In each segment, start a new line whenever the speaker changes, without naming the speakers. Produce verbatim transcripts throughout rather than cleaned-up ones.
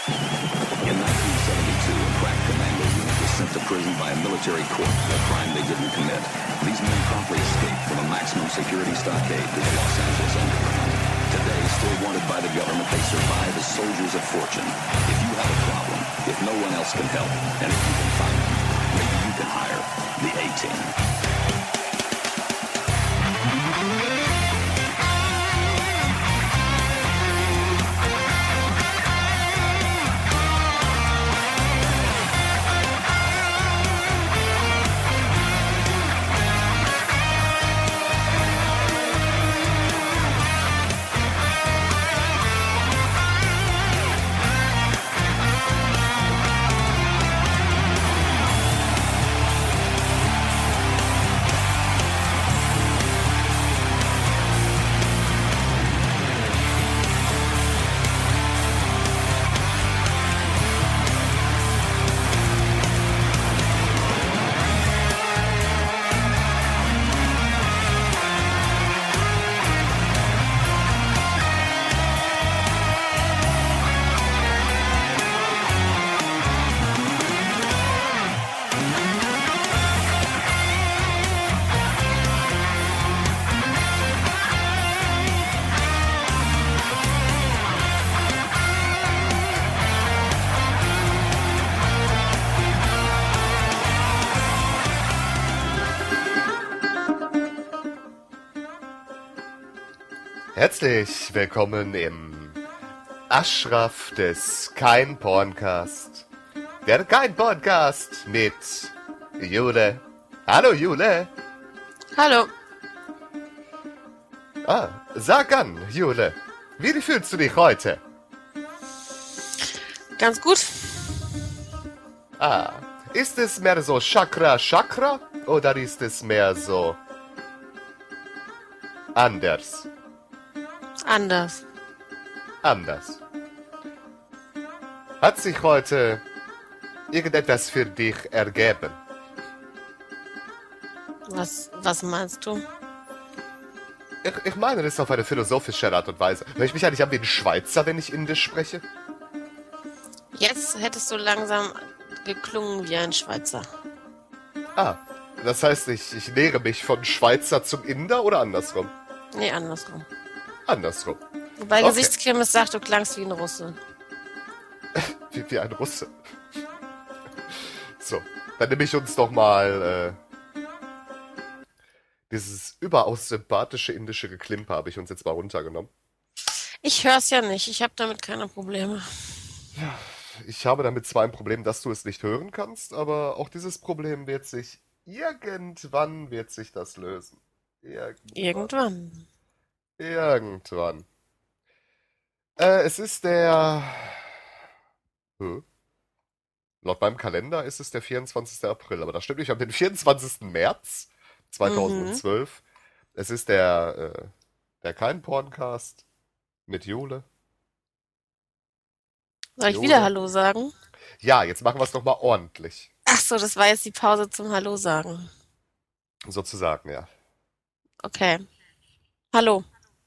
In nineteen seventy-two, a crack commando unit was sent to prison by a military court for a crime they didn't commit. These men promptly escaped from a maximum security stockade to the Los Angeles underground. Today, still wanted by the government, they survive as soldiers of fortune. If you have a problem, if no one else can help, and if you can find them, maybe you can hire the A-Team.
Herzlich willkommen im Ashraf des Kein Porncast. Der Kein Podcast mit Jule. Hallo Jule.
Hallo.
Ah, sag an, Jule. Wie fühlst du dich heute?
Ganz gut.
Ah, ist es mehr so Chakra Chakra oder ist es mehr so anders?
Anders.
Anders. Hat sich heute irgendetwas für dich ergeben?
Was, was meinst du?
Ich, ich meine das auf eine philosophische Art und Weise. Höre ich mich eigentlich an wie ein Schweizer, wenn ich Indisch spreche?
Jetzt hättest du langsam geklungen wie ein Schweizer.
Ah, das heißt, ich, ich nähere mich von Schweizer zum Inder oder andersrum?
Nee, andersrum.
Andersrum.
Wobei
Okay.
Gesichtskirmes sagt, du klangst wie ein Russe.
Wie, wie ein Russe. So, dann nehme ich uns doch mal äh, dieses überaus sympathische indische Geklimper habe ich uns jetzt mal runtergenommen.
Ich hör's ja nicht, ich habe damit keine Probleme.
Ich habe damit zwar ein Problem, dass du es nicht hören kannst, aber auch dieses Problem wird sich irgendwann wird sich das lösen. Irgendwann.
Irgendwann.
Irgendwann. Äh, es ist der... Hä? Laut meinem Kalender ist es der vierundzwanzigster April, aber das stimmt nicht. Wir haben den vierundzwanzigsten März zweitausendzwölf. Mhm. Es ist der, äh, der Kein Porncast mit Jule.
Soll ich
Jule.
wieder Hallo sagen?
Ja, jetzt machen wir es doch mal ordentlich.
Ach so, das war jetzt die Pause zum Hallo sagen.
Sozusagen, ja.
Okay. Hallo.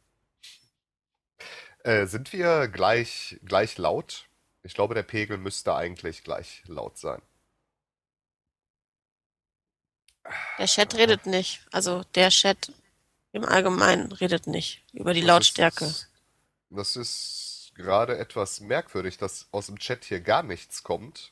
Äh, sind wir gleich, gleich laut? Ich glaube, der Pegel müsste eigentlich gleich laut sein.
Der Chat redet nicht. Also der Chat im Allgemeinen redet nicht über die
Das
Lautstärke.
ist, das ist gerade etwas merkwürdig, dass aus dem Chat hier gar nichts kommt.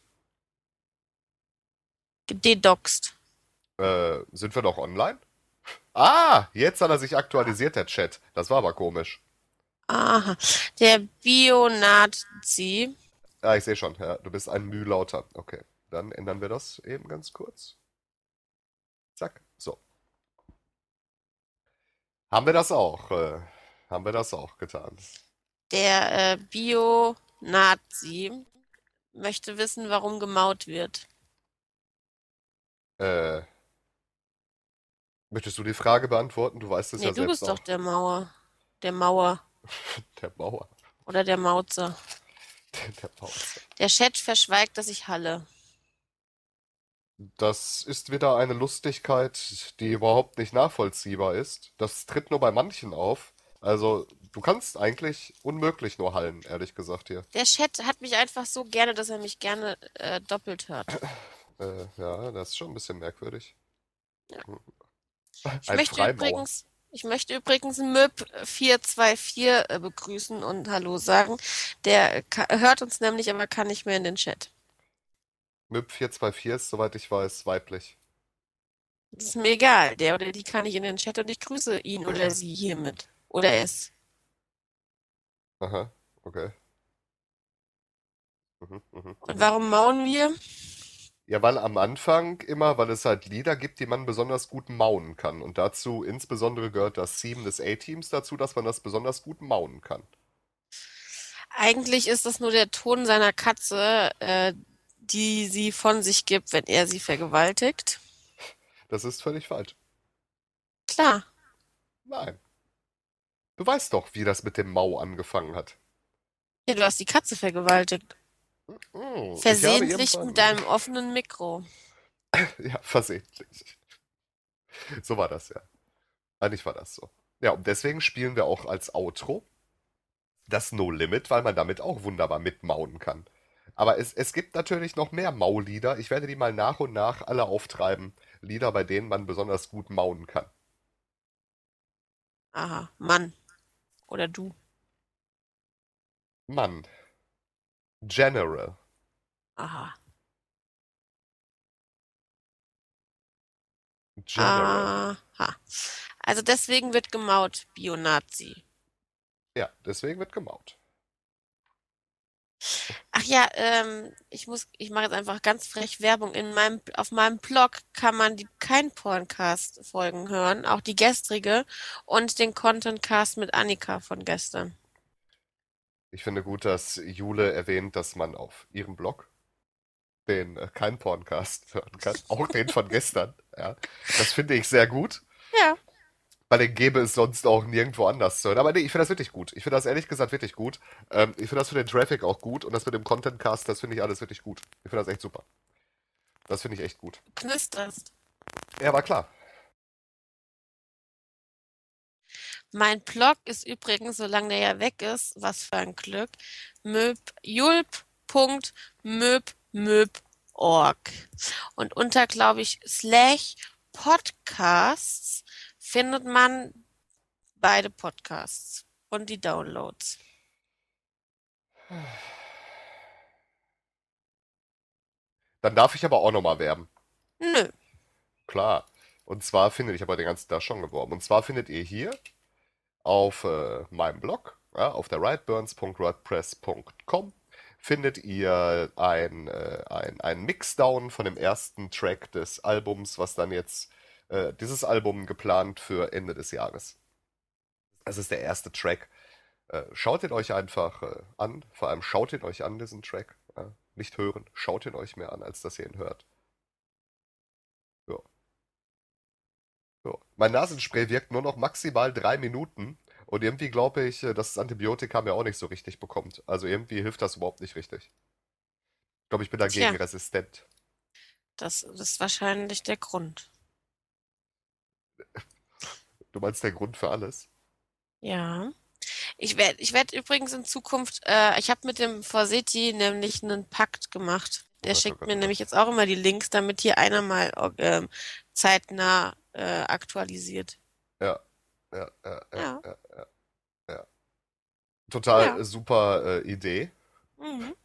Gedoxt.
Äh, sind wir noch online? Ah, jetzt hat er sich aktualisiert, der Chat. Das war aber komisch.
Aha. Der Bionazi.
Ah, ich sehe schon. Ja, du bist ein Müh lauter. Okay, dann ändern wir das eben ganz kurz. Zack, so. Haben wir das auch? Äh, haben wir das auch getan?
Der äh, Bio-Nazi möchte wissen, warum gemaut wird.
Äh, möchtest du die Frage beantworten? Du weißt es
Nee,
ja
du
selbst
bist
auch.
doch der Mauer. Der Mauer.
Der Mauer.
Oder der Mauzer.
Der, der Mauzer.
Der Chat verschweigt, dass ich halle.
Das ist wieder eine Lustigkeit, die überhaupt nicht nachvollziehbar ist. Das tritt nur bei manchen auf, Also, du kannst eigentlich unmöglich nur hallen, ehrlich gesagt hier.
Der Chat hat mich einfach so gerne, dass er mich gerne äh, doppelt hört.
Äh, ja, das ist schon ein bisschen merkwürdig.
Ja. Ich
Ein
möchte
Freimaurer.
übrigens, ich möchte übrigens Möb vier zwei vier äh, begrüßen und Hallo sagen. Der ka- hört uns nämlich, aber kann nicht mehr in den Chat.
M Y P vier zwei vier ist, soweit ich weiß, weiblich.
Das ist mir egal. Der oder die kann ich in den Chat und ich grüße ihn oder sie hiermit. Oder es.
Aha, okay. Mhm, mhm,
Und
mhm.
warum mauen wir?
Ja, weil am Anfang immer, weil es halt Lieder gibt, die man besonders gut maunen kann. Und dazu insbesondere gehört das Theme des A-Teams dazu, dass man das besonders gut maunen kann.
Eigentlich ist das nur der Ton seiner Katze, äh, die sie von sich gibt, wenn er sie vergewaltigt.
Das ist völlig falsch.
Klar.
Nein. Du weißt doch, wie das mit dem Mau angefangen hat.
Ja, du hast die Katze vergewaltigt.
Hm, ich habe
Versehentlich mit
irgendwann.
deinem offenen Mikro.
Ja, versehentlich. So war das ja. Eigentlich war das so. Ja, und deswegen spielen wir auch als Outro das No Limit, weil man damit auch wunderbar mitmauen kann. Aber es, es gibt natürlich noch mehr Maulieder. Ich werde die mal nach und nach alle auftreiben. Lieder, bei denen man besonders gut mauen kann.
Aha, Mann. Oder du.
Mann. General.
Aha.
General.
Aha. Also deswegen wird gemaut, Bionazi.
Ja, deswegen wird gemaut.
Ach ja, ähm, ich muss, ich mache jetzt einfach ganz frech Werbung. In meinem, auf meinem Blog kann man die kein Porncast-Folgen hören, auch die gestrige und den Contentcast mit Annika von gestern.
Ich finde gut, dass Jule erwähnt, dass man auf ihrem Blog den äh, kein Porncast hören kann. Auch den von gestern. Ja, das finde ich sehr gut.
Ja,
Weil den gäbe es sonst auch nirgendwo anders zu hören. Aber nee, ich finde das wirklich gut. Ich finde das ehrlich gesagt wirklich gut. Ähm, ich finde das für den Traffic auch gut und das mit dem Contentcast, das finde ich alles wirklich gut. Ich finde das echt super. Das finde ich echt gut.
du knisterst.
Ja, aber klar.
Mein Blog ist übrigens, solange der ja weg ist, was für ein Glück, möb, julp Punkt möb möb Punkt org. Und unter, glaube ich, slash Podcasts findet man beide Podcasts und die Downloads.
Dann darf ich aber auch nochmal werben.
Nö.
Klar. Und zwar findet, ich habe den ganzen Tag schon geworben. Und zwar findet ihr hier auf äh, meinem Blog, ja, auf der rightburns punkt wordpress punkt com, findet ihr ein, äh, ein, ein Mixdown von dem ersten Track des Albums, was dann jetzt, äh, dieses Album geplant für Ende des Jahres. Das ist der erste Track. Äh, schaut ihn euch einfach äh, an. Vor allem schaut ihn euch an, diesen Track. Ja. Nicht hören, schaut ihn euch mehr an, als dass ihr ihn hört. Ja. Ja. Mein Nasenspray wirkt nur noch maximal drei Minuten und irgendwie glaube ich, äh, dass das Antibiotika mir auch nicht so richtig bekommt. Also irgendwie hilft das überhaupt nicht richtig. Ich glaube, ich bin dagegen
Tja,
resistent.
das, das ist wahrscheinlich der Grund.
Du meinst der Grund für alles?
Ja. Ich werde ich werd übrigens in Zukunft, äh, ich habe mit dem Forseti nämlich einen Pakt gemacht.
Oh
Der
Gott, oh
schickt
Gott,
mir
oh
nämlich
Gott.
jetzt auch immer die Links, damit hier einer mal ähm, zeitnah äh, aktualisiert.
Ja, ja, ja, ja,
Ja,
ja, ja. Ja. Total
ja.
äh, super äh, Idee.
Mhm.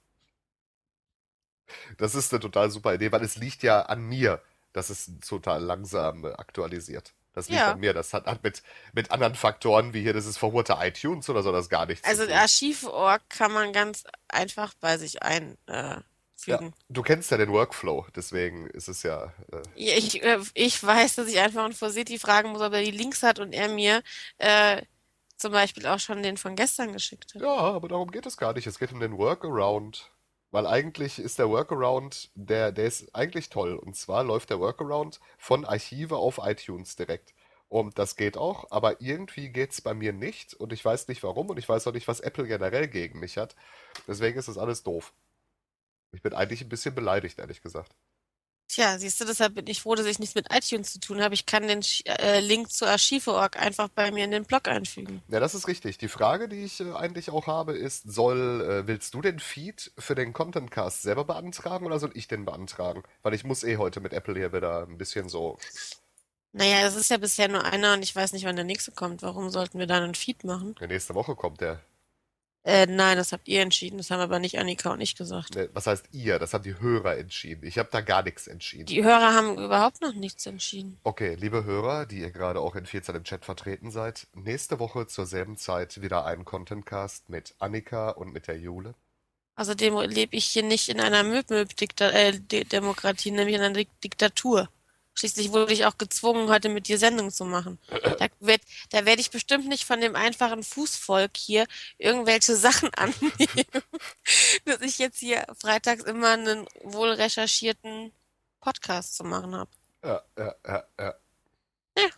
Das ist eine total super Idee, weil es liegt ja an mir, dass es total langsam äh, aktualisiert. Das liegt an
Ja.
mir. Das hat, hat mit, mit anderen Faktoren wie hier dieses verhurte iTunes oder so das gar nichts zu
Also
tun.
Archiv Punkt org kann man ganz einfach bei sich
Ja,
einfügen.
du kennst ja den Workflow, deswegen ist es ja. Äh,
Ja, ich, äh, ich weiß, dass ich einfach einen Forseti fragen muss, ob er die Links hat und er mir äh, zum Beispiel auch schon den von gestern geschickt hat.
ja, aber darum geht es gar nicht. Es geht um den Workaround. Weil eigentlich ist der Workaround, der, der ist eigentlich toll. Und zwar läuft der Workaround von Archive auf iTunes direkt. Und das geht auch, aber irgendwie geht es bei mir nicht. Und ich weiß nicht warum und ich weiß auch nicht, was Apple generell gegen mich hat. Deswegen ist das alles doof. Ich bin eigentlich ein bisschen beleidigt, ehrlich gesagt.
Tja, siehst du, deshalb bin ich froh, dass ich nichts mit iTunes zu tun habe. Ich kann den Sch- äh, Link zu Archive Punkt org einfach bei mir in den Blog einfügen.
Ja, das ist richtig. Die Frage, die ich äh, eigentlich auch habe, ist, soll, äh, willst du den Feed für den Contentcast selber beantragen oder soll ich den beantragen? Weil ich muss eh heute mit Apple hier wieder ein bisschen so.
Naja, es ist ja bisher nur einer und ich weiß nicht, wann der nächste kommt. Warum sollten wir dann einen Feed machen?
Ja, nächste Woche kommt der.
Äh, nein, das habt ihr entschieden. Das haben aber nicht Annika und ich gesagt.
Ne, was heißt ihr? Das haben die Hörer entschieden. Ich habe da gar nichts entschieden.
Die Hörer haben überhaupt noch nichts entschieden.
Okay, liebe Hörer, die ihr gerade auch in vierzehn im Chat vertreten seid, nächste Woche zur selben Zeit wieder ein Contentcast mit Annika und mit der Jule.
Außerdem lebe ich hier nicht in einer Möb-Möb-Demokratie, nämlich in einer Dik Diktatur. Schließlich wurde ich auch gezwungen, heute mit dir Sendung zu machen. Da werd, da werde ich bestimmt nicht von dem einfachen Fußvolk hier irgendwelche Sachen annehmen, dass ich jetzt hier freitags immer einen wohl recherchierten Podcast zu machen habe.
Ja, ja, ja, ja,
Ja,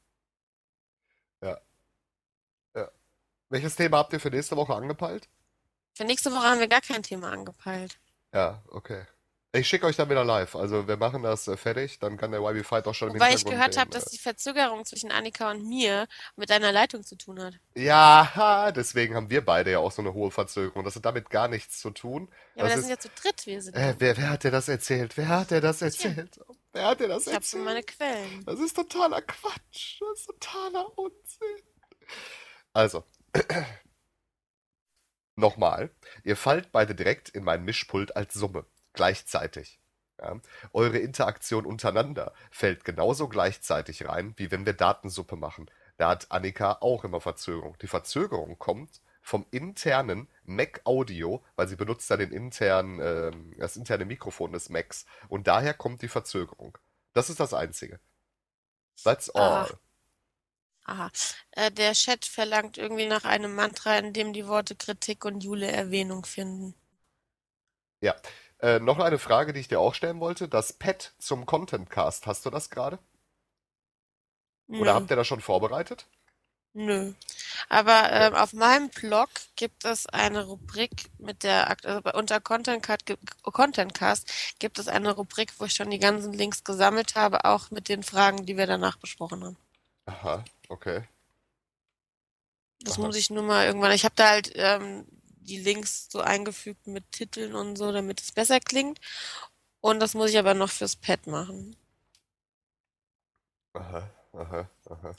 ja, ja. Welches Thema habt ihr für nächste Woche angepeilt?
für nächste Woche haben wir gar kein Thema angepeilt.
Ja, okay. Ich schicke euch dann wieder live. Also wir machen das äh, fertig, dann kann der Y B Fight auch schon im
Wobei ich
Hintergrund
gehört habe,
den.
dass
Äh,
die Verzögerung zwischen Annika und mir mit deiner Leitung zu tun hat.
ja, ha, deswegen haben wir beide ja auch so eine hohe Verzögerung. Das hat damit gar nichts zu tun.
Ja, aber
Das
da sind
ist.
ja zu dritt wir sind
Äh,
ja.
wer, wer hat dir das erzählt? Wer hat dir das
Tja,
erzählt? Wer hat dir das
ich habe so meine
erzählt?
Quellen.
Das ist totaler Quatsch. Das ist totaler Unsinn. Also, nochmal. Ihr fallt beide direkt in mein Mischpult als Summe. Gleichzeitig. Ja. Eure Interaktion untereinander fällt genauso gleichzeitig rein, wie wenn wir Datensuppe machen. Da hat Annika auch immer Verzögerung. Die Verzögerung kommt vom internen Mac Audio, weil sie benutzt da den internen, ähm, das interne Mikrofon des Macs. Und daher kommt die Verzögerung. Das ist das Einzige. That's
Aha,
all.
aha. Äh, der Chat verlangt irgendwie nach einem Mantra, in dem die Worte Kritik und Jule Erwähnung finden.
Ja. Äh, noch eine Frage, die ich dir auch stellen wollte. Das Pad zum Contentcast, hast du das gerade? Oder
Nö,
habt ihr das schon vorbereitet?
nö. Aber
Okay.
ähm, auf meinem Blog gibt es eine Rubrik mit der, Akt- also bei- unter Contentcast, gi- Contentcast gibt es eine Rubrik, wo ich schon die ganzen Links gesammelt habe, auch mit den Fragen, die wir danach besprochen haben.
Aha, okay.
Das
Aha.
muss ich nur mal irgendwann. Ich habe da halt ähm, die Links so eingefügt mit Titeln und so, damit es besser klingt. Und das muss ich aber noch fürs Pad machen.
Aha, aha, aha,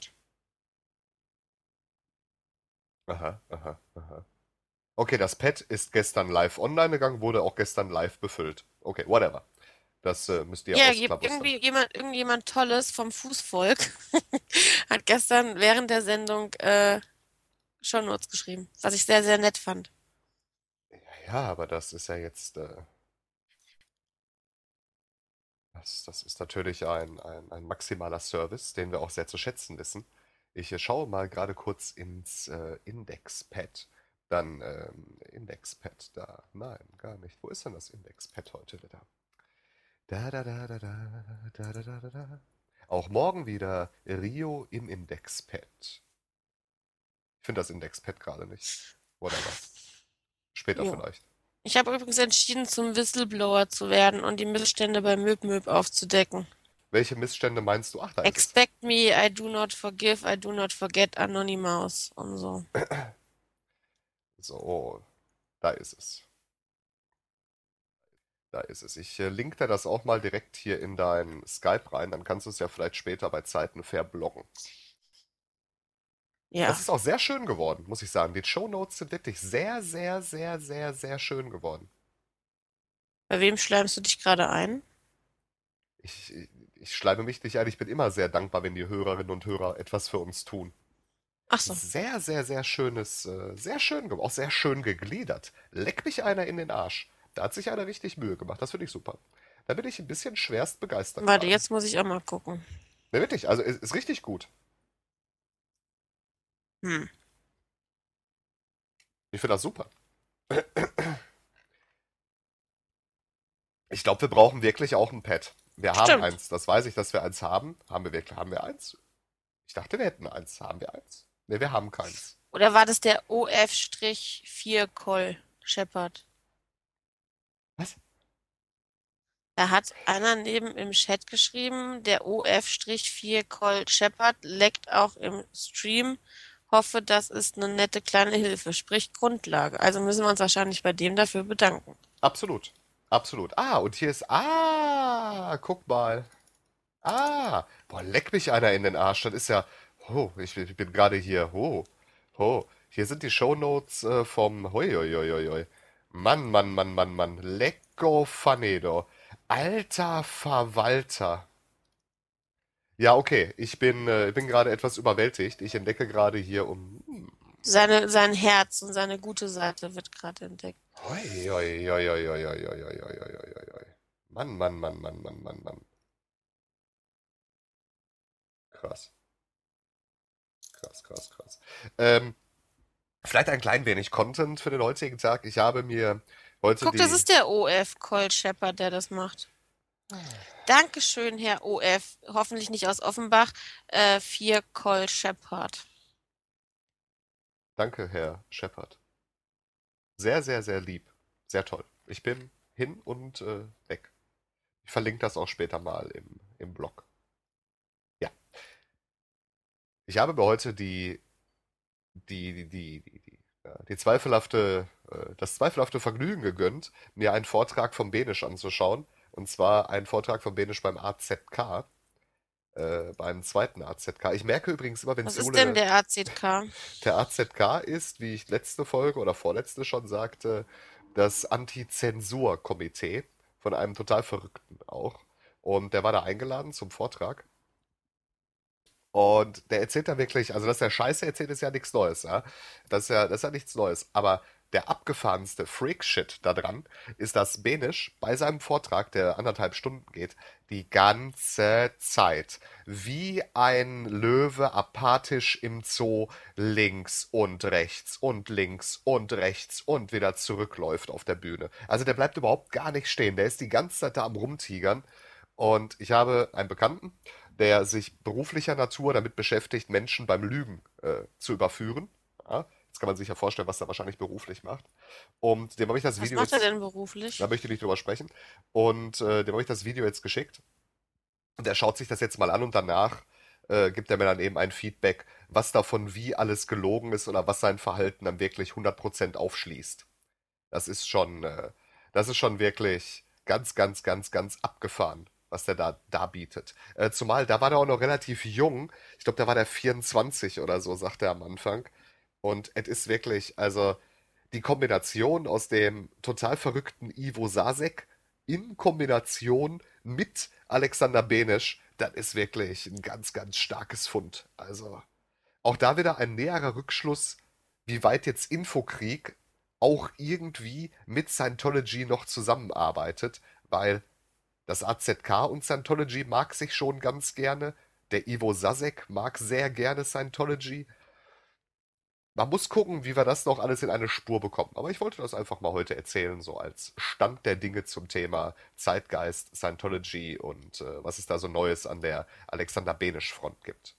aha, aha, aha. Okay, das Pad ist gestern live online gegangen, wurde auch gestern live befüllt. Okay, whatever. Das äh, müsst ihr
Ja, gibt
ausklabustern.
irgendwie jemand, irgendjemand Tolles vom Fußvolk hat gestern während der Sendung äh, Shownotes geschrieben, was ich sehr, sehr nett fand.
Ja, ja, aber das ist ja jetzt, äh, das, das ist natürlich ein, ein, ein maximaler Service, den wir auch sehr zu schätzen wissen. Ich äh, schaue mal gerade kurz ins äh, Indexpad. Dann ähm, Indexpad da. Nein, gar nicht. Wo ist denn das Indexpad heute wieder? Da, da, da, da, da, da, da, da, da, da. Auch morgen wieder Rio im Indexpad. Ich finde das Indexpad gerade nicht. Whatever. Später
Ja.
vielleicht.
Ich habe übrigens entschieden, zum Whistleblower zu werden und die Missstände bei Möb Möb aufzudecken.
Welche Missstände meinst du? Ach, da ist es.
Expect me, I do not forgive, I do not forget Anonymous und so.
So, da ist es. Da ist es. Ich äh, link dir das auch mal direkt hier in dein Skype rein, dann kannst du es ja vielleicht später bei Zeiten verbloggen. Das
Ja.
ist auch sehr schön geworden, muss ich sagen. Die Shownotes sind wirklich sehr, sehr, sehr, sehr, sehr schön geworden.
Bei wem schleimst du dich gerade ein?
Ich, ich, ich schleime mich nicht ein. Ich bin immer sehr dankbar, wenn die Hörerinnen und Hörer etwas für uns tun.
Ach so.
Sehr, sehr, sehr schönes, äh, sehr schön geworden. Auch sehr schön gegliedert. Leck mich einer in den Arsch. Da hat sich einer richtig Mühe gemacht. Das finde ich super. Da bin ich ein bisschen schwerst begeistert
Warte,
gerade.
jetzt muss ich auch mal gucken.
Ne, wirklich, also ist, ist richtig gut.
Hm.
Ich finde das super. Ich glaube, wir brauchen wirklich auch ein Pad. Wir haben
Stimmt.
eins. Das weiß ich, dass wir eins haben. Haben wir wirklich, haben wir eins? Ich dachte, wir hätten eins. Haben wir eins? Ne, wir haben keins.
Oder war das der O F vier Col Shepard?
Was?
Da hat einer neben im Chat geschrieben, der O F vier Colt Shepard leckt auch im Stream. Hoffe, das ist eine nette kleine Hilfe, sprich Grundlage. Also müssen wir uns wahrscheinlich bei dem dafür bedanken.
Absolut. Absolut. Ah, und hier ist. Ah, guck mal. Ah, boah, leck mich einer in den Arsch. Das ist ja. Oh, ich, ich bin gerade hier. Oh, oh. Hier sind die Shownotes äh, vom. Hoi, hoi, hoi, hoi, hoi. Mann, Mann, Mann, Mann, Mann. Lecko Fanedo. Alter Verwalter. Ja, okay. Ich bin, äh, bin gerade etwas überwältigt. Ich entdecke gerade hier um.
Seine, sein Herz und seine gute Seite wird gerade entdeckt.
Hoi, hoi, hoi, hoi, hoi, hoi, hoi, hoi, hoi, hoi, hoi, hoi. Mann, Mann, Mann, Mann, Mann, Mann, Mann. Krass, krass, krass, krass. Ähm, vielleicht ein klein wenig Content für den heutigen Tag. Ich habe mir heute
Guck, das
die.
ist der O F Colt Shepard, der das macht. Dankeschön, Herr O F. Hoffentlich nicht aus Offenbach. Äh, vier Colt Shepard.
Danke, Herr Shepard. Sehr, sehr, sehr lieb. Sehr toll. Ich bin hin und äh, weg. Ich verlinke das auch später mal im, im Blog. Ja. Ich habe mir heute die, die, die, die, die, die, ja, die zweifelhafte, äh, das zweifelhafte Vergnügen gegönnt, mir einen Vortrag vom Benisch anzuschauen. Und zwar einen Vortrag vom Benisch beim A Z K, äh, beim zweiten A Z K. Ich merke übrigens immer, wenn
Was ist denn
Jule.
der A Z K?
Der A Z K ist, wie ich letzte Folge oder vorletzte schon sagte, das Anti-Zensur-Komitee von einem total Verrückten auch. Und der war da eingeladen zum Vortrag. Und der erzählt da wirklich, also dass der Scheiße erzählt, ist ja nichts Neues, ja. Das ist ja, das ist ja nichts Neues. Aber der abgefahrenste Freak-Shit da dran ist, dass Benisch bei seinem Vortrag, der anderthalb Stunden geht, die ganze Zeit wie ein Löwe apathisch im Zoo links und rechts und links und rechts und wieder zurückläuft auf der Bühne. Also der bleibt überhaupt gar nicht stehen. Der ist die ganze Zeit da am Rumtigern. Und ich habe einen Bekannten, der sich beruflicher Natur damit beschäftigt, Menschen beim Lügen äh, zu überführen. Ja, jetzt kann man sich ja vorstellen, was er wahrscheinlich beruflich macht. Und dem habe ich das
Was
Video
macht er
jetzt,
denn
da
beruflich?
möchte ich nicht drüber sprechen, und äh, dem habe ich das Video jetzt geschickt. Und er schaut sich das jetzt mal an und danach äh, gibt er mir dann eben ein Feedback, was davon wie alles gelogen ist oder was sein Verhalten dann wirklich hundert Prozent aufschließt. Das ist schon, äh, das ist schon wirklich ganz, ganz, ganz, ganz abgefahren, was der da, da bietet. Äh, zumal, da war der auch noch relativ jung. Ich glaube, da war der vierundzwanzig oder so, sagt er am Anfang. Und es ist wirklich, also die Kombination aus dem total verrückten Ivo Sasek in Kombination mit Alexander Benesch, das ist wirklich ein ganz, ganz starkes Fund. Also auch da wieder ein näherer Rückschluss, wie weit jetzt Infokrieg auch irgendwie mit Scientology noch zusammenarbeitet, weil das A Z K und Scientology mag sich schon ganz gerne, der Ivo Sasek mag sehr gerne Scientology. Man muss gucken, wie wir das noch alles in eine Spur bekommen. Aber ich wollte das einfach mal heute erzählen, so als Stand der Dinge zum Thema Zeitgeist, Scientology und äh, was es da so Neues an der Alexander Benesch-Front gibt.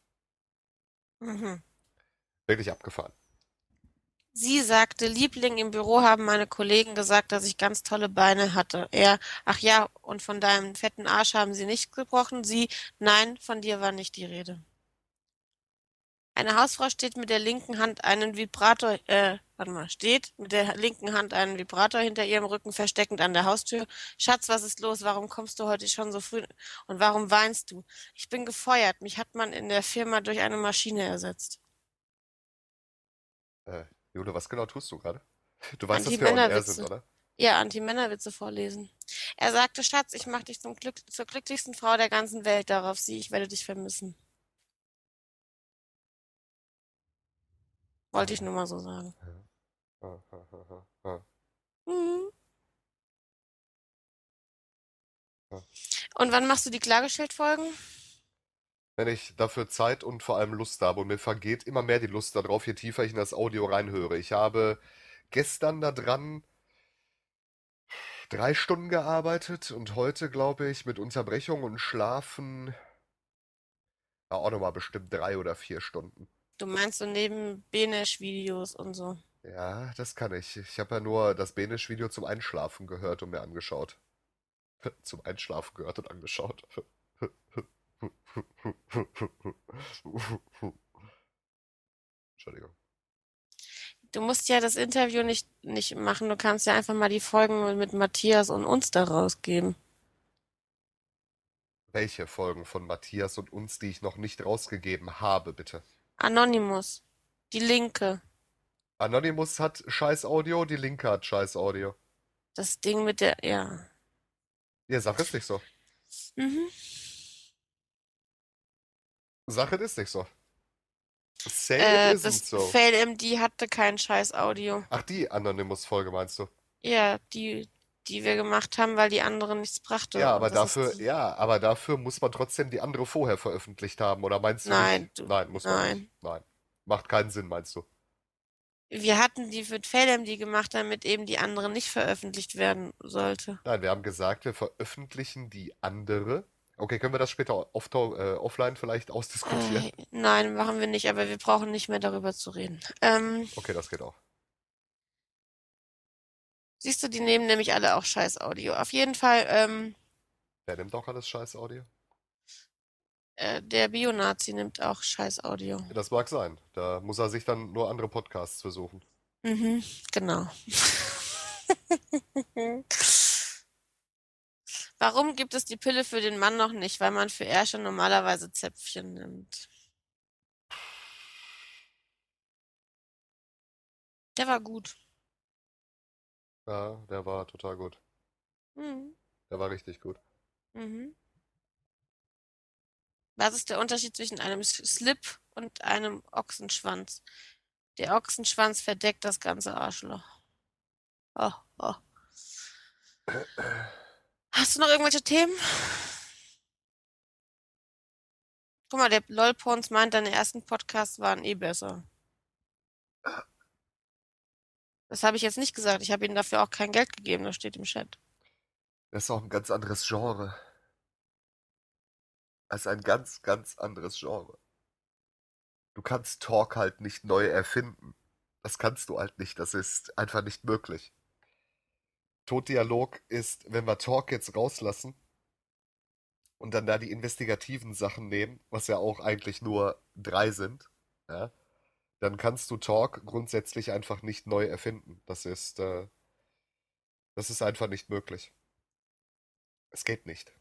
Mhm.
Wirklich abgefahren.
Sie sagte, Liebling, im Büro haben meine Kollegen gesagt, dass ich ganz tolle Beine hatte. Er, ach ja, und von deinem fetten Arsch haben sie nicht gesprochen. Sie, nein, von dir war nicht die Rede. Eine Hausfrau steht mit der linken Hand einen Vibrator, äh, warte mal, steht mit der linken Hand einen Vibrator hinter ihrem Rücken versteckend an der Haustür. Schatz, was ist los? Warum kommst du heute schon so früh? Und warum weinst du? Ich bin gefeuert. Mich hat man in der Firma durch eine Maschine ersetzt.
Äh, Jule, was genau tust du gerade? Du weißt, dass wir on air sind,
Anti-Männer-Witze.
oder?
Ja, Anti-Männer-Witze vorlesen. Er sagte, Schatz, ich mach dich zum Glück, zur glücklichsten Frau der ganzen Welt. Darauf sieh, ich werde dich vermissen. Wollte ich nur mal so sagen. Mhm. Und wann machst du die Klageschildfolgen?
Wenn ich dafür Zeit und vor allem Lust habe und mir vergeht immer mehr die Lust darauf, je tiefer ich in das Audio reinhöre. Ich habe gestern da dran drei Stunden gearbeitet und heute, glaube ich, mit Unterbrechung und Schlafen ja, auch nochmal bestimmt drei oder vier Stunden.
Du meinst so neben Benesch-Videos und so.
Ja, das kann ich. Ich habe ja nur das Benisch-Video zum Einschlafen gehört und mir angeschaut. zum Einschlafen gehört und angeschaut. Entschuldigung.
Du musst ja das Interview nicht, nicht machen, du kannst ja einfach mal die Folgen mit Matthias und uns da rausgeben.
Welche Folgen von Matthias und uns, die ich noch nicht rausgegeben habe, bitte?
Anonymous, die Linke,
Anonymous hat scheiß Audio, die Linke hat scheiß Audio.
das Ding mit der, ja.
Ja, sag es nicht so.
Mhm.
Sag es ist nicht so. Say it
Äh,
isn't
das
so.
FailMD hatte kein scheiß Audio.
Ach, die Anonymous-Folge meinst du?
Ja, die, die wir gemacht haben, weil die andere nichts brachte.
Ja, aber
Und das ist
dafür,
die.
ja, aber dafür muss man trotzdem die andere vorher veröffentlicht haben, oder meinst du nicht?
Nein, du,
Nein, muss man nicht.
nein.
Nein. Macht keinen Sinn, meinst du?
Wir hatten die für FailMD gemacht, damit eben die andere nicht veröffentlicht werden sollte.
Nein, wir haben gesagt, wir veröffentlichen die andere. Okay, können wir das später off äh, offline vielleicht ausdiskutieren?
Äh, nein, machen wir nicht, aber wir brauchen nicht mehr darüber zu reden. Ähm,
Okay, das geht auch.
siehst du, die nehmen nämlich alle auch scheiß Audio. Auf jeden Fall, ähm,
Wer nimmt auch alles scheiß Audio?
äh, der Bio-Nazi nimmt auch scheiß Audio.
Das mag sein. Da muss er sich dann nur andere Podcasts versuchen.
Mhm, genau. Warum gibt es die Pille für den Mann noch nicht? Weil man für Ärsche normalerweise Zäpfchen nimmt. Der war gut.
Ja, der war total gut.
Mhm.
Der war richtig gut.
Mhm. Was ist der Unterschied zwischen einem S- Slip und einem Ochsenschwanz? Der Ochsenschwanz verdeckt das ganze Arschloch. Oh, oh. Hast du noch irgendwelche Themen? Guck mal, der LOLPons meint, deine ersten Podcasts waren eh besser. Das habe ich jetzt nicht gesagt. Ich habe ihnen dafür auch kein Geld gegeben. Das steht im Chat.
Das ist auch ein ganz anderes Genre. Das ist ein ganz, ganz anderes Genre. Du kannst Talk halt nicht neu erfinden. Das kannst du halt nicht. Das ist einfach nicht möglich. Totdialog ist, wenn wir Talk jetzt rauslassen und dann da die investigativen Sachen nehmen, was ja auch eigentlich nur drei sind, ja, dann kannst du Talk grundsätzlich einfach nicht neu erfinden. Das ist, äh, das ist einfach nicht möglich. Es geht nicht.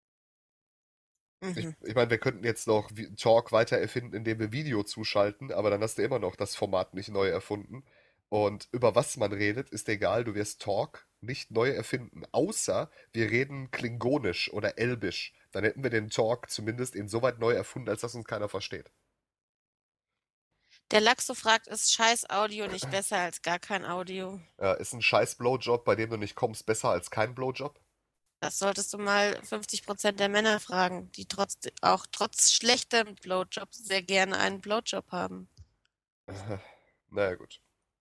Ich,
Mhm.
ich meine, wir könnten jetzt noch Vi- Talk weiter erfinden, indem wir Video zuschalten, aber dann hast du immer noch das Format nicht neu erfunden. Und über was man redet, ist egal, du wirst Talk nicht neu erfinden, außer wir reden Klingonisch oder Elbisch. Dann hätten wir den Talk zumindest insoweit neu erfunden, als dass uns keiner versteht.
Der Laxo fragt, ist scheiß Audio nicht besser als gar kein Audio?
Äh, ist ein scheiß Blowjob, bei dem du nicht kommst, besser als kein Blowjob?
Das solltest du mal fünfzig Prozent der Männer fragen, die trotz, auch trotz schlechtem Blowjob sehr gerne einen Blowjob haben.
Äh, naja, gut.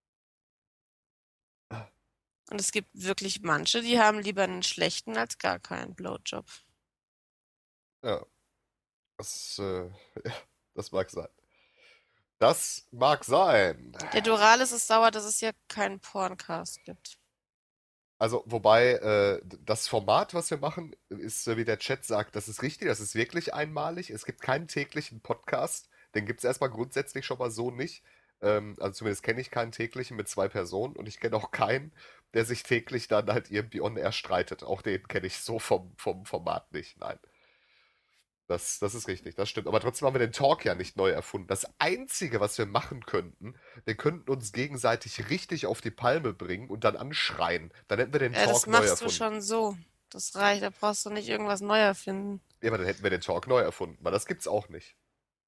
Und es gibt wirklich manche, die haben lieber einen schlechten als gar keinen Blowjob.
Ja, das, äh, ja, das mag sein. Das mag sein.
Der Doralis ist sauer, dass es hier keinen Porncast gibt.
Also, wobei, äh, das Format, was wir machen, ist, äh, wie der Chat sagt, das ist richtig, das ist wirklich einmalig. Es gibt keinen täglichen Podcast. Den gibt es erstmal grundsätzlich schon mal so nicht. Ähm, also zumindest kenne ich keinen täglichen mit zwei Personen und ich kenne auch keinen, der sich täglich dann halt irgendwie on air streitet. Auch den kenne ich so vom, vom Format nicht. Nein. Das, das ist richtig, das stimmt. Aber trotzdem haben wir den Talk ja nicht neu erfunden. Das Einzige, was wir machen könnten, wir könnten uns gegenseitig richtig auf die Palme bringen und dann anschreien. Dann hätten wir den
Äh, das
Talk neu
machst du
erfunden.
schon so. Das reicht, da brauchst du nicht irgendwas neu erfinden.
Ja, aber dann hätten wir den Talk neu erfunden. Weil das gibt's auch nicht.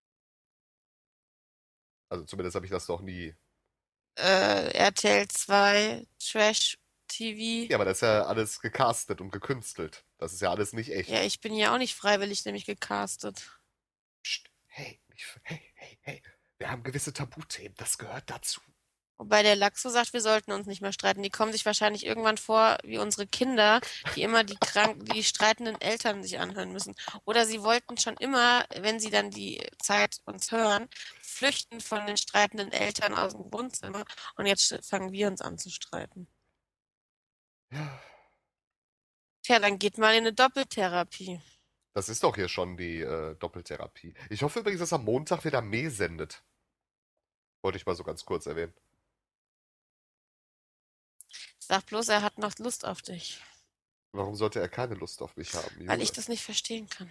Also zumindest habe ich das noch nie.
Äh, R T L zwei, Trash-T V.
Ja, aber das ist ja alles gecastet und gekünstelt. Das ist ja alles nicht echt.
Ja, ich bin ja auch nicht freiwillig nämlich gecastet.
Psst, hey, nicht, hey, hey, hey. Wir haben gewisse Tabuthemen, das gehört dazu.
Wobei der Laxo sagt, wir sollten uns nicht mehr streiten. Die kommen sich wahrscheinlich irgendwann vor wie unsere Kinder, die immer die krank, die streitenden Eltern sich anhören müssen. Oder sie wollten schon immer, wenn sie dann die Zeit uns hören, flüchten von den streitenden Eltern aus dem Wohnzimmer. Und jetzt fangen wir uns an zu streiten.
Ja.
Tja, dann geht mal in eine Doppeltherapie.
Das ist doch hier schon die äh, Doppeltherapie. Ich hoffe übrigens, dass am Montag wieder Mee sendet. Wollte ich mal so ganz kurz erwähnen.
Sag bloß, er hat noch Lust auf dich,
Warum sollte er keine Lust auf mich haben,
weil ich
Jule?
das nicht verstehen kann.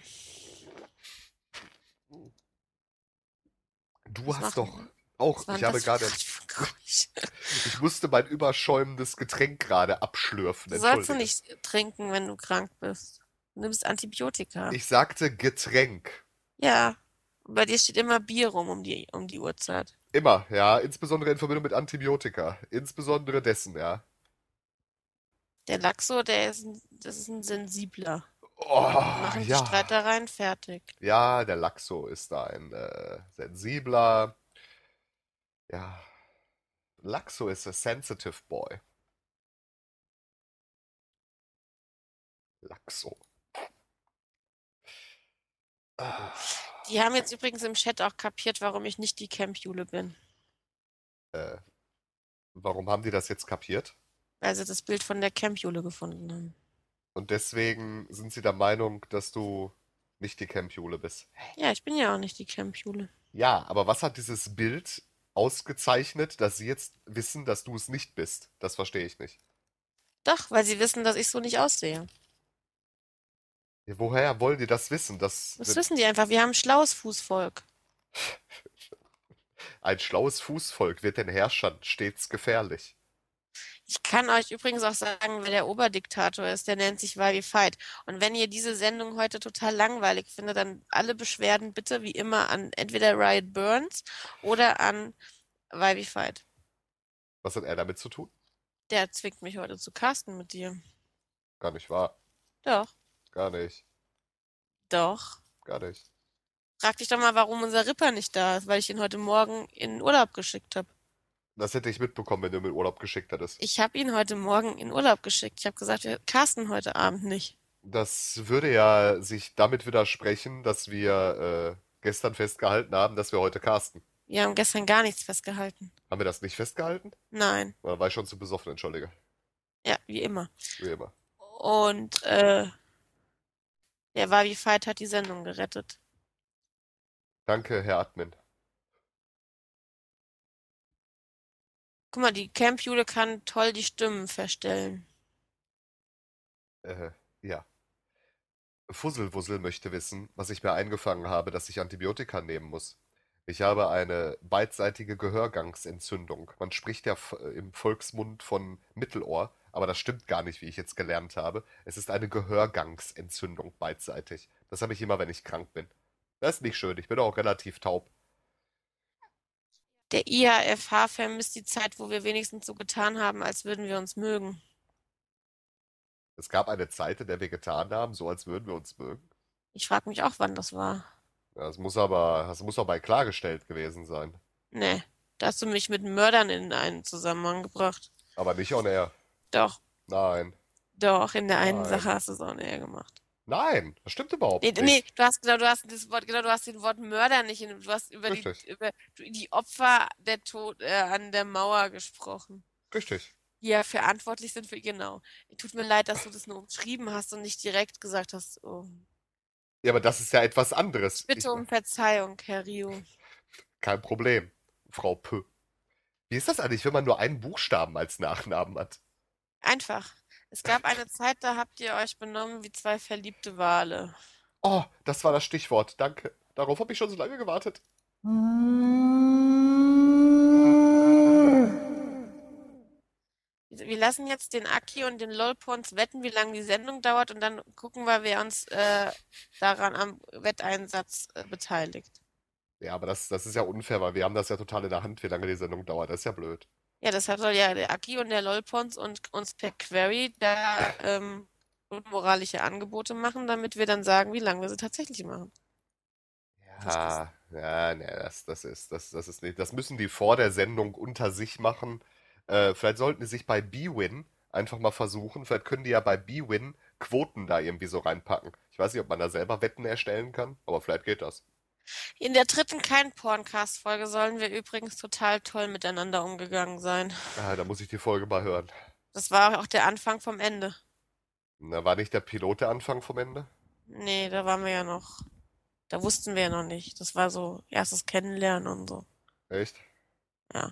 Du
Was
hast
machen
doch
wir?
auch,
Was war
ich
denn
habe
das für
gerade,
gerade für ein Geräusch?
ich musste mein überschäumendes Getränk gerade abschlürfen,
Du sollst du
entschuldige.
nicht trinken, wenn du krank bist. Du nimmst Antibiotika.
Ich sagte Getränk.
Ja, bei dir steht immer Bier rum um die, um die Uhrzeit.
Immer, ja, insbesondere in Verbindung mit Antibiotika. Insbesondere dessen, ja.
Der Laxo, der ist ein, das ist ein sensibler. Wir
Oh,
machen die
ja.
Streitereien fertig.
Ja, der Laxo ist da ein äh, sensibler, ja, Laxo ist a sensitive boy. Laxo. Ah,
Die haben jetzt übrigens im Chat auch kapiert, warum ich nicht die Camp-Jule bin.
äh, warum haben die das jetzt kapiert?
Weil sie das Bild von der Camp-Jule gefunden haben.
Und deswegen sind sie der Meinung, dass du nicht die Camp-Jule bist.
Ja, ich bin ja auch nicht die Camp-Jule.
Ja, aber was hat dieses Bild ausgezeichnet, dass sie jetzt wissen, dass du es nicht bist? Das verstehe ich nicht.
Doch, weil sie wissen, dass ich so nicht aussehe.
Ja, woher wollen die das wissen? Das
Das
wird
wissen die einfach. Wir haben ein schlaues Fußvolk.
ein schlaues Fußvolk wird den Herrschern stets gefährlich.
Ich kann euch übrigens auch sagen, wer der Oberdiktator ist. Der nennt sich Vivi Veit. Und wenn ihr diese Sendung heute total langweilig findet, dann alle Beschwerden bitte wie immer an entweder Riot Burns oder an Vivi Veit.
Was hat er damit zu tun?
Der zwingt mich heute zu casten mit dir.
Gar nicht wahr.
Doch,
Gar nicht.
doch.
Gar nicht.
Frag dich doch mal, warum unser Ripper nicht da ist, weil ich ihn heute Morgen in den Urlaub geschickt habe.
Das hätte ich mitbekommen, wenn du mir in Urlaub geschickt hättest.
Ich habe ihn heute Morgen in Urlaub geschickt. Ich habe gesagt, wir casten heute Abend nicht.
Das würde ja sich damit widersprechen, dass wir äh, gestern festgehalten haben, dass wir heute casten.
Wir haben gestern gar nichts festgehalten.
Haben wir das nicht festgehalten?
Nein.
Oder war ich schon zu besoffen, entschuldige.
Ja, wie immer.
Wie immer.
Und äh, der Vivi Veit hat die Sendung gerettet.
Danke, Herr Admin.
Guck mal, die Camp-Jule kann toll die Stimmen verstellen.
Äh, ja. Fusselwussel möchte wissen, was ich mir eingefangen habe, dass ich Antibiotika nehmen muss. Ich habe eine beidseitige Gehörgangsentzündung. Man spricht ja f- im Volksmund von Mittelohr, aber das stimmt gar nicht, wie ich jetzt gelernt habe. Es ist eine Gehörgangsentzündung beidseitig. Das habe ich immer, wenn ich krank bin. Das ist nicht schön, ich bin auch relativ taub.
Der I H F H vermisst die Zeit, wo wir wenigstens so getan haben, als würden wir uns mögen.
Es gab eine Zeit, in der wir getan haben, so als würden wir uns mögen.
Ich frage mich auch, wann das war.
Das muss aber, das muss aber klargestellt gewesen sein.
Nee, da hast du mich mit Mördern in einen Zusammenhang gebracht.
Aber nicht on air.
Doch,
Nein.
doch, in der einen
Nein.
Sache hast du es auch näher gemacht.
Nein, das stimmt überhaupt
Nee,
nicht.
nee, du hast genau, du hast das Wort, genau, du hast den Wort Mörder nicht in, du hast über die,
Richtig.
über die Opfer der Tod, äh, an der Mauer gesprochen,
Richtig.
die ja verantwortlich sind für, genau. Tut mir leid, dass du das nur umschrieben hast und nicht direkt gesagt hast, oh.
Ja, aber das ist ja etwas anderes.
Bitte
Ich,
um Verzeihung, Herr Rio.
kein Problem, Frau P. Wie ist das eigentlich, wenn man nur einen Buchstaben als Nachnamen hat?
Einfach. Es gab eine Zeit, da habt ihr euch benommen wie zwei verliebte Wale.
Oh, das war das Stichwort. Danke. Darauf habe ich schon so lange gewartet.
Wir lassen jetzt den Aki und den Lolpons wetten, wie lange die Sendung dauert, und dann gucken wir, wer uns äh, daran am Wetteinsatz äh, beteiligt.
Ja, aber das, das ist ja unfair, weil wir haben das ja total in der Hand, wie lange die Sendung dauert. Das ist ja blöd.
Ja, deshalb soll ja der Aki und der Lolpons und uns per Query da ähm, unmoralische Angebote machen, damit wir dann sagen, wie lange wir sie tatsächlich machen.
Ja, ja, ne, das, das ist, das, das ist nicht. Das müssen die vor der Sendung unter sich machen. Äh, vielleicht sollten die sich bei B-Win einfach mal versuchen. Vielleicht können die ja bei B-Win Quoten da irgendwie so reinpacken. Ich weiß nicht, ob man da selber Wetten erstellen kann, aber vielleicht geht das.
In der dritten Kein-Porncast-Folge sollen wir übrigens total toll miteinander umgegangen sein.
Ah, da muss ich die Folge mal hören.
Das war auch der Anfang vom Ende.
Na, war nicht der Pilot der Anfang vom Ende?
Nee, da waren wir ja noch. Da wussten wir ja noch nicht. Das war so erstes Kennenlernen und so.
Echt?
Ja.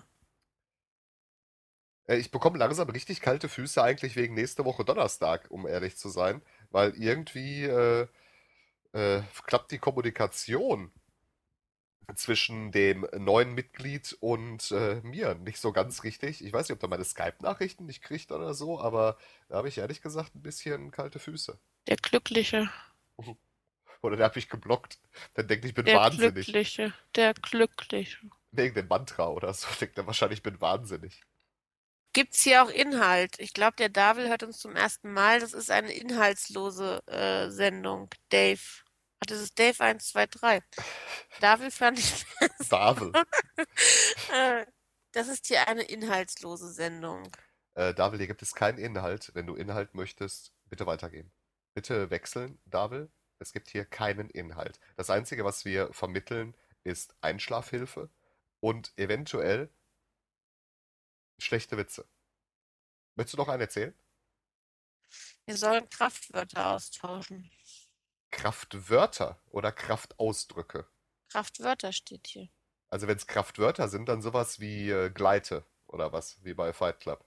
Äh, Ich bekomme langsam richtig kalte Füße eigentlich wegen nächste Woche Donnerstag, um ehrlich zu sein, weil irgendwie äh, äh, klappt die Kommunikation zwischen dem neuen Mitglied und äh, mir nicht so ganz richtig. Ich weiß nicht, ob er meine Skype-Nachrichten nicht kriegt oder so, aber da habe ich ehrlich gesagt ein bisschen kalte Füße.
Der Glückliche.
Oder der hat mich geblockt. Dann denkt, ich bin
Der
wahnsinnig.
Glückliche. Der Glückliche.
Wegen dem Mantra oder so. Denkt er wahrscheinlich, ich bin wahnsinnig.
Gibt's hier auch Inhalt? Ich glaube, der David hört uns zum ersten Mal. Das ist eine inhaltslose äh, Sendung. Dave. Ach, das ist Dave eins zwei drei. David fand ich besser.
Davel.
Äh, Das ist hier eine inhaltslose Sendung.
Äh, Davel, hier gibt es keinen Inhalt. Wenn du Inhalt möchtest, bitte weitergehen. Bitte wechseln, Davel. Es gibt hier keinen Inhalt. Das Einzige, was wir vermitteln, ist Einschlafhilfe und eventuell schlechte Witze. Möchtest du noch einen erzählen?
Wir sollen Kraftwörter austauschen.
Kraftwörter oder Kraftausdrücke?
Kraftwörter steht hier.
Also wenn es Kraftwörter sind, dann sowas wie äh, Gleite oder was, wie bei Fight Club.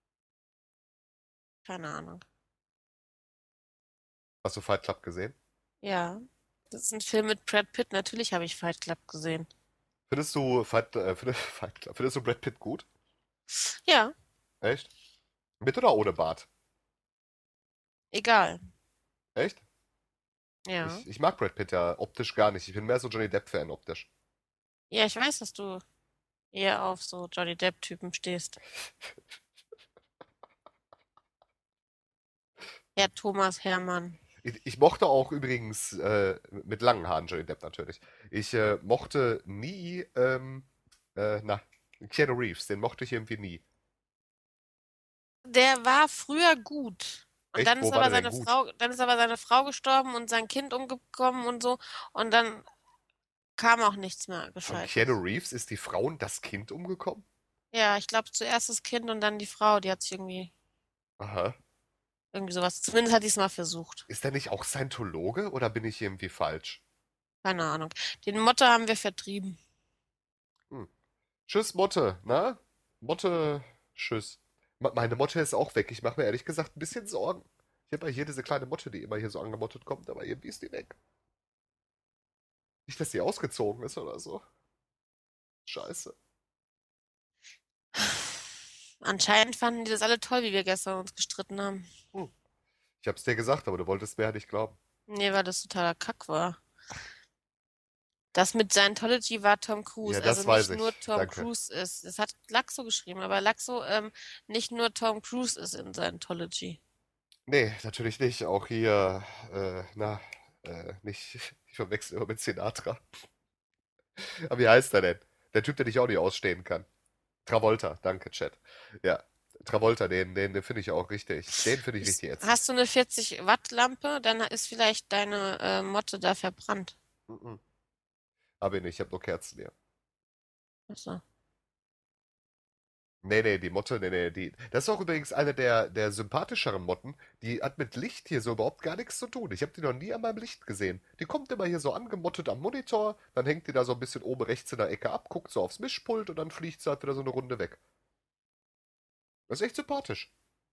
Keine Ahnung.
Hast du Fight Club gesehen?
Ja. Das ist ein Film mit Brad Pitt. Natürlich habe ich Fight Club gesehen.
Findest du Fight, äh, findest, Fight Club, findest du Brad Pitt gut?
Ja,
Echt? Mit oder ohne Bart?
egal.
Echt?
Ja.
Ich, ich mag Brad Pitt ja optisch gar nicht. Ich bin mehr so Johnny Depp-Fan optisch.
Ja, ich weiß, dass du eher auf so Johnny Depp-Typen stehst. Herr Thomas Hermann.
Ich, ich mochte auch übrigens, äh, mit langen Haaren Johnny Depp natürlich. Ich äh, mochte nie, ähm, äh, na, Keanu Reeves, den mochte ich irgendwie nie.
Der war früher gut. Und
Echt?
dann ist
Wo war
aber
der denn
seine
gut?
Frau, dann ist aber seine Frau gestorben und sein Kind umgekommen und so. Und dann kam auch nichts mehr
Von Keanu
Gescheites.
Reeves ist die Frau und das Kind umgekommen?
Ja, ich glaube zuerst das Kind und dann die Frau, die hat sich irgendwie,
Aha.
irgendwie sowas. Zumindest hat die es mal versucht.
Ist der nicht auch Scientologe oder bin ich irgendwie falsch?
Keine Ahnung. Den Motto haben wir vertrieben.
Hm. Tschüss, Motte, na? Motte, tschüss. Me- Meine Motte ist auch weg. Ich mache mir ehrlich gesagt ein bisschen Sorgen. Ich habe ja hier diese kleine Motte, die immer hier so angemottet kommt, aber irgendwie ist die weg. Nicht, dass die ausgezogen ist oder so. Scheiße.
Anscheinend fanden die das alle toll, wie wir gestern uns gestritten haben.
Hm. Ich hab's dir gesagt, aber du wolltest mir ja nicht glauben.
Nee, weil das totaler Kack war. Das mit Scientology war Tom
Ja,
Cruise, also
das weiß
nicht nur
ich.
Tom
Danke.
Cruise ist. Das hat Laxo geschrieben, aber Laxo, ähm, nicht nur Tom Cruise ist in Scientology.
Nee, natürlich nicht. Auch hier, äh, na, äh, nicht, ich verwechsel immer mit Sinatra. Aber wie heißt er denn? Der Typ, der dich auch nicht ausstehen kann. Travolta, danke, Chat. Ja, Travolta, den, den, den finde ich auch richtig. Den finde ich
Ist,
richtig ätzend.
hast du eine vierzig Watt Lampe, dann ist vielleicht deine äh, Motte da verbrannt.
Mhm. Hab ich nicht, ich habe nur Kerzen hier.
Achso.
Nee, nee, die Motte, nee, nee, die. Das ist auch übrigens eine der, der sympathischeren Motten. Die hat mit Licht hier so überhaupt gar nichts zu tun. Ich habe die noch nie an meinem Licht gesehen. Die kommt immer hier so angemottet am Monitor, dann hängt die da so ein bisschen oben rechts in der Ecke ab, guckt so aufs Mischpult und dann fliegt sie halt wieder so eine Runde weg. Das ist echt sympathisch.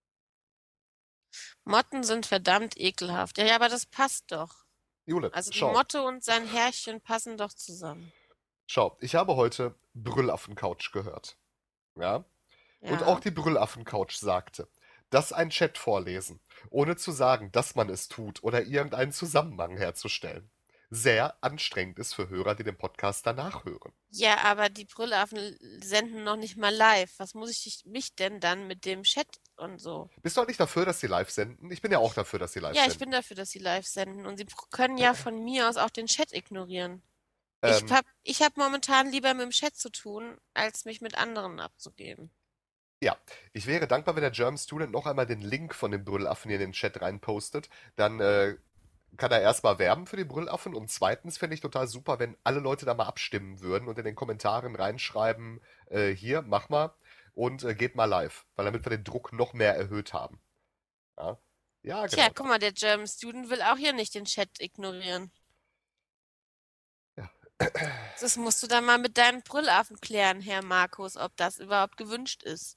Motten sind verdammt ekelhaft. Ja, ja, aber das passt doch.
Jule,
Also die
schau,
Motte und sein Herrchen passen doch zusammen.
schau. Ich habe heute Brüllaffen-Couch gehört. Ja? Und auch
Ja.
die Brüllaffen-Couch sagte, dass ein Chat vorlesen, ohne zu sagen, dass man es tut oder irgendeinen Zusammenhang herzustellen, sehr anstrengend ist für Hörer, die den Podcast danach hören.
Ja, aber die Brüllaffen senden noch nicht mal live. Was muss ich mich denn dann mit dem Chat und so?
Bist du auch nicht dafür, dass sie live senden? Ich bin ja auch dafür, dass sie live
Ja, ich bin
senden.
dafür, dass sie live senden. Und sie pr- können ja von mir aus auch den Chat ignorieren. Ich
Ähm,
hab, ich hab momentan lieber mit dem Chat zu tun, als mich mit anderen abzugeben.
ja, ich wäre dankbar, wenn der German Student noch einmal den Link von dem Brüllaffen hier in den Chat reinpostet. Dann äh, kann er erstmal werben für die Brüllaffen und zweitens fände ich total super, wenn alle Leute da mal abstimmen würden und in den Kommentaren reinschreiben, äh, hier, mach mal und äh, geht mal live, weil damit wir den Druck noch mehr erhöht haben. Ja? Ja,
Tja,
genau
guck
das.
mal, der German Student will auch hier nicht den Chat ignorieren.
Ja.
Das musst du dann mal mit deinen Brüllaffen klären, Herr Markus, ob das überhaupt gewünscht ist.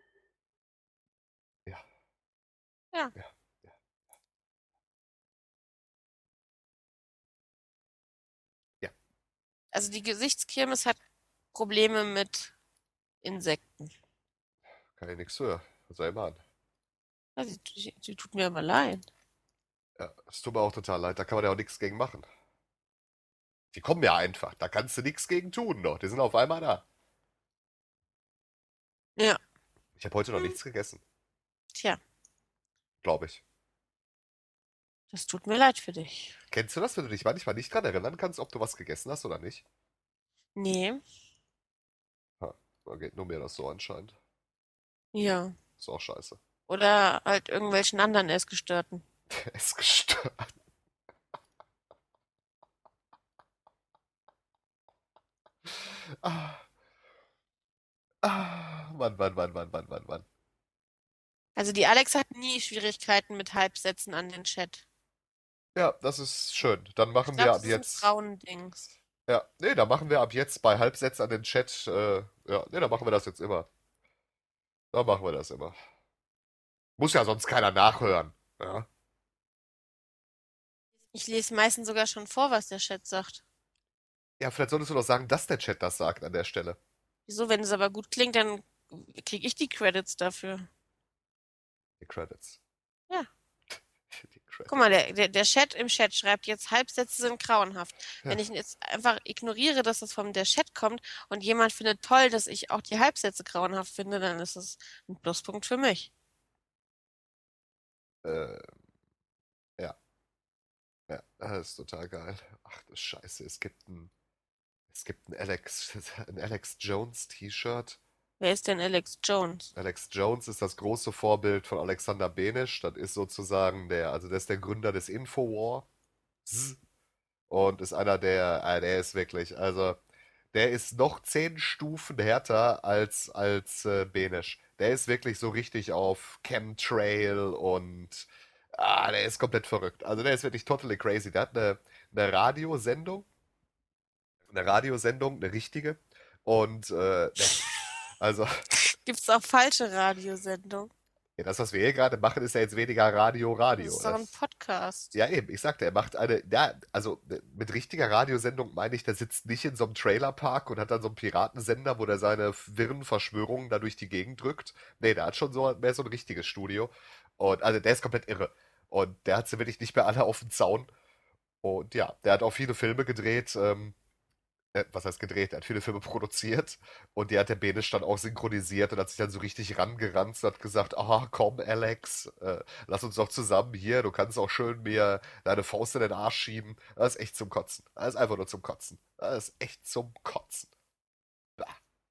Ja,
Ja,
ja, ja. Ja,
also die Gesichtskirmes hat Probleme mit Insekten.
kann ich nichts für. Was soll ich machen?
Ja, sie, sie, sie tut mir aber leid.
Ja, es tut mir auch total leid, da kann man ja auch nichts gegen machen. Die kommen ja einfach, da kannst du nichts gegen tun, doch. Die sind auf einmal da.
Ja,
Ich habe heute noch
hm,
nichts gegessen,
tja,
glaube ich.
das tut mir leid für dich.
Kennst du das, wenn du dich manchmal nicht dran erinnern kannst, ob du was gegessen hast oder nicht?
Nee,
Ha, da geht nur mir das so anscheinend.
ja.
Ist auch scheiße.
Oder halt irgendwelchen anderen Essgestörten.
Der ist gestört. Ah, ah, Mann, Mann, Mann, Mann, Mann, Mann, Mann.
Also die Alex hat nie Schwierigkeiten mit Halbsätzen an den Chat.
Ja, das ist schön. Dann
Ich
machen
glaube,
wir
das
ab
ist ein
jetzt.
Frauendings.
Ja, nee, dann machen wir ab jetzt bei Halbsätzen an den Chat. Äh, ja, nee, dann machen wir das jetzt immer. Dann machen wir das immer. Muss ja sonst keiner nachhören. Ja,
Ich lese meistens sogar schon vor, was der Chat sagt.
ja, vielleicht solltest du doch sagen, dass der Chat das sagt an der Stelle.
Wieso, wenn es aber gut klingt, dann kriege ich die Credits dafür.
Die Credits.
Ja.
Die
Guck mal,
Credits.
der, der, der Chat im Chat schreibt jetzt, Halbsätze sind grauenhaft.
Ja,
Wenn ich jetzt einfach ignoriere, dass das vom der Chat kommt und jemand findet toll, dass ich auch die Halbsätze grauenhaft finde, dann ist das ein Pluspunkt für mich.
äh, ja, ja, das ist total geil. Ach du Scheiße, es gibt ein, es gibt ein Alex, ein Alex Jones T-Shirt.
Wer ist denn Alex Jones?
Alex Jones ist das große Vorbild von Alexander Benisch. Das ist sozusagen der, also der ist der Gründer des Infowar. Und ist einer der, ah, der ist wirklich, also der ist noch zehn Stufen härter als, als äh, Benisch. Der ist wirklich so richtig auf Chemtrail und ah, der ist komplett verrückt. Also der ist wirklich totally crazy. Der hat eine, eine Radiosendung, eine Radiosendung, eine richtige. Und äh, ne, also
Gibt's auch falsche Radiosendungen?
ja, das, was wir hier gerade machen, ist ja jetzt weniger Radio,
Das
Radio.
ist doch ein
Das,
Podcast.
ja, eben, ich sagte, er macht eine, ja, also äh, mit richtiger Radiosendung meine ich, der sitzt nicht in so einem Trailerpark und hat dann so einen Piratensender, wo der seine wirren Verschwörungen da durch die Gegend drückt. Nee, der hat schon so mehr so ein richtiges Studio. Und also der ist komplett irre. Und der hat sie wirklich nicht mehr alle auf dem Zaun. Und ja, der hat auch viele Filme gedreht, ähm, äh, was heißt gedreht? Er hat viele Filme produziert und die hat der Benisch dann auch synchronisiert und hat sich dann so richtig rangeranzt und hat gesagt, ah, komm, Alex, äh, lass uns doch zusammen hier, du kannst auch schön mir deine Faust in den Arsch schieben. Das ist echt zum Kotzen. Das ist einfach nur zum Kotzen. Das ist echt zum Kotzen. Bah.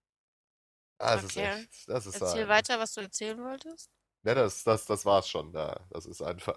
Das ist
Okay.
echt, das ist
Erzähl
ein.
weiter, was du erzählen wolltest.
Ne, das, das, das war's schon. Da, das ist einfach.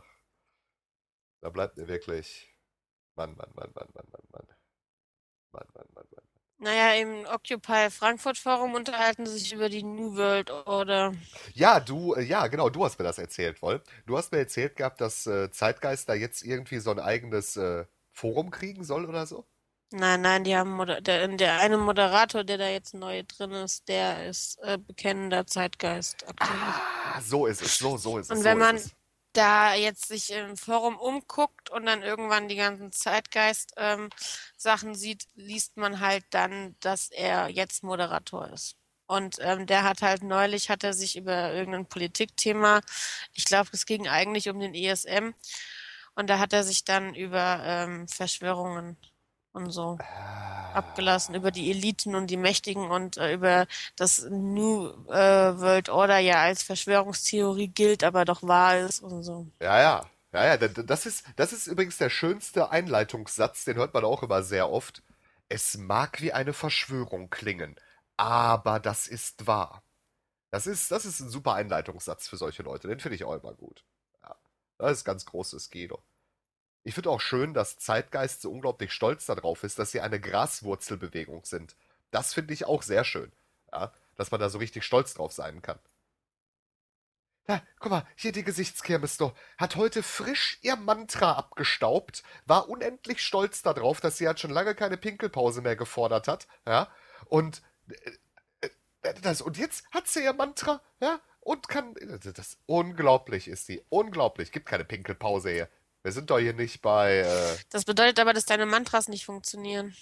Da bleibt mir wirklich. Mann, Mann, Mann, Mann, Mann, Mann, Mann. Mann, Mann, Mann, Mann.
Naja, im Occupy Frankfurt Forum unterhalten sie sich über die New World Order.
Ja, du, äh, ja, genau, du hast mir das erzählt, Woll. Du hast mir erzählt gehabt, dass äh, Zeitgeist da jetzt irgendwie so ein eigenes äh, Forum kriegen soll oder so?
Nein, nein, die haben Moder der, der eine Moderator, der da jetzt neu drin ist, der ist äh, bekennender Zeitgeist-Aktivist.
Ah, so ist es, so, so ist es,
Und
so
wenn
ist
man
es.
da jetzt sich im Forum umguckt und dann irgendwann die ganzen Zeitgeist-Sachen sieht, liest man halt dann, dass er jetzt Moderator ist. Und ähm, der hat halt neulich, hat er sich über irgendein Politikthema, ich glaube, es ging eigentlich um den E S M, und da hat er sich dann über ähm, Verschwörungen und so abgelassen, über die Eliten und die Mächtigen und äh, über das New äh, World Order ja als Verschwörungstheorie gilt, aber doch wahr ist und so.
Ja, ja, ja, ja, d- d- das ist, das ist übrigens der schönste Einleitungssatz, den hört man auch immer sehr oft. Es mag wie eine Verschwörung klingen, aber das ist wahr. Das ist, das ist ein super Einleitungssatz für solche Leute, den finde ich auch immer gut. Ja, das ist ganz großes Kino. Ich finde auch schön, dass Zeitgeist so unglaublich stolz darauf ist, dass sie eine Graswurzelbewegung sind. Das finde ich auch sehr schön. Ja, dass man da so richtig stolz drauf sein kann. Da, guck mal, hier die Gesichtskirmes doch. Hat heute frisch ihr Mantra abgestaubt, war unendlich stolz darauf, dass sie halt schon lange keine Pinkelpause mehr gefordert hat, ja, und äh, äh, das, und jetzt hat sie ihr Mantra, ja, und kann, das, unglaublich ist die, unglaublich, gibt keine Pinkelpause hier. Wir sind doch hier nicht bei, äh,
Das bedeutet aber, dass deine Mantras nicht funktionieren.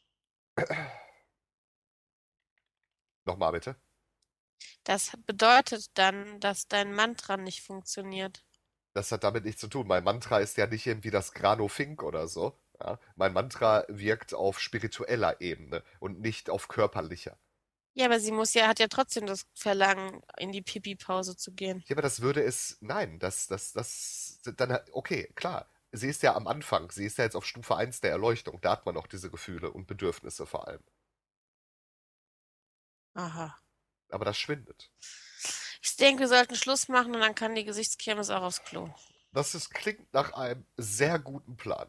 nochmal bitte.
Das bedeutet dann, dass dein Mantra nicht funktioniert.
Das hat damit nichts zu tun. Mein Mantra ist ja nicht irgendwie das Grano Fink oder so. Ja? Mein Mantra wirkt auf spiritueller Ebene und nicht auf körperlicher.
Ja, aber sie muss ja, hat ja trotzdem das Verlangen, in die Pipi-Pause zu gehen.
Ja, aber das würde es. Nein, das, das, das. Dann, okay, klar. Sie ist ja am Anfang. Sie ist ja jetzt auf Stufe eins der Erleuchtung. Da hat man auch diese Gefühle und Bedürfnisse vor allem.
Aha.
Aber das schwindet.
Ich denke, wir sollten Schluss machen und dann kann die Gesichtskirmes auch aufs Klo.
Das ist, klingt nach einem sehr guten Plan.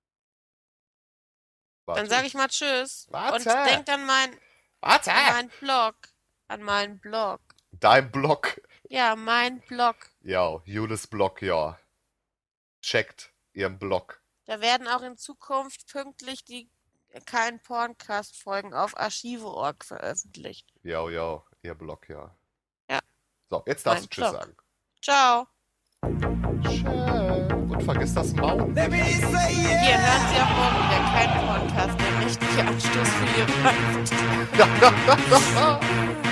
Warte.
Dann sage ich mal Tschüss.
Warte.
Und denkt an, mein,
Warte!
an meinen Blog. An meinen Blog.
Dein Blog.
Ja, mein Blog.
Ja, Julis Blog, ja. Checkt ihren Blog.
Da werden auch in Zukunft pünktlich die kein Porncast-Folgen auf archive punkt org veröffentlicht.
Ja, ja, ihr Blog, ja.
Ja.
So, jetzt darfst
Mein
du Tschüss
Blog.
sagen.
Ciao.
Tschö. Und vergiss das Maul.
Hier hören Sie auch morgen wieder keinen Podcast, der richtige Anstoß für Ihre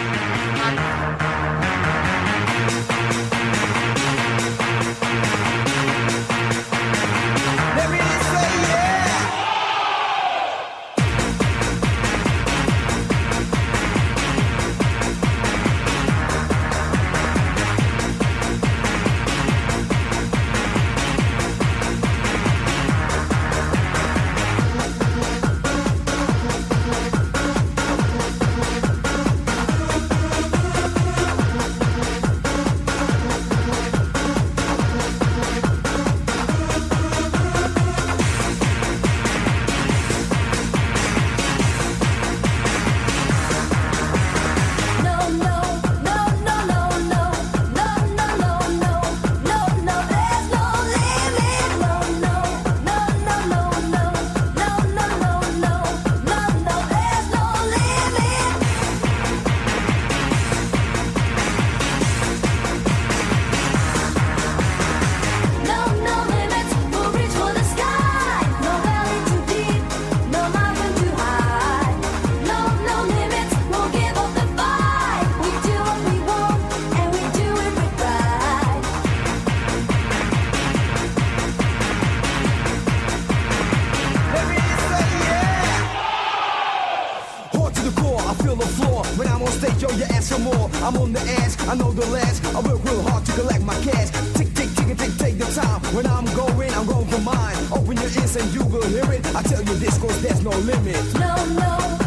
I'm on the edge, I know the last. I work real hard to collect my cash. Tick, tick, tick, tick, take the time. When I'm going, I'm going for mine. Open your ears and you will hear it. I tell you this cause there's no limit.
No, no.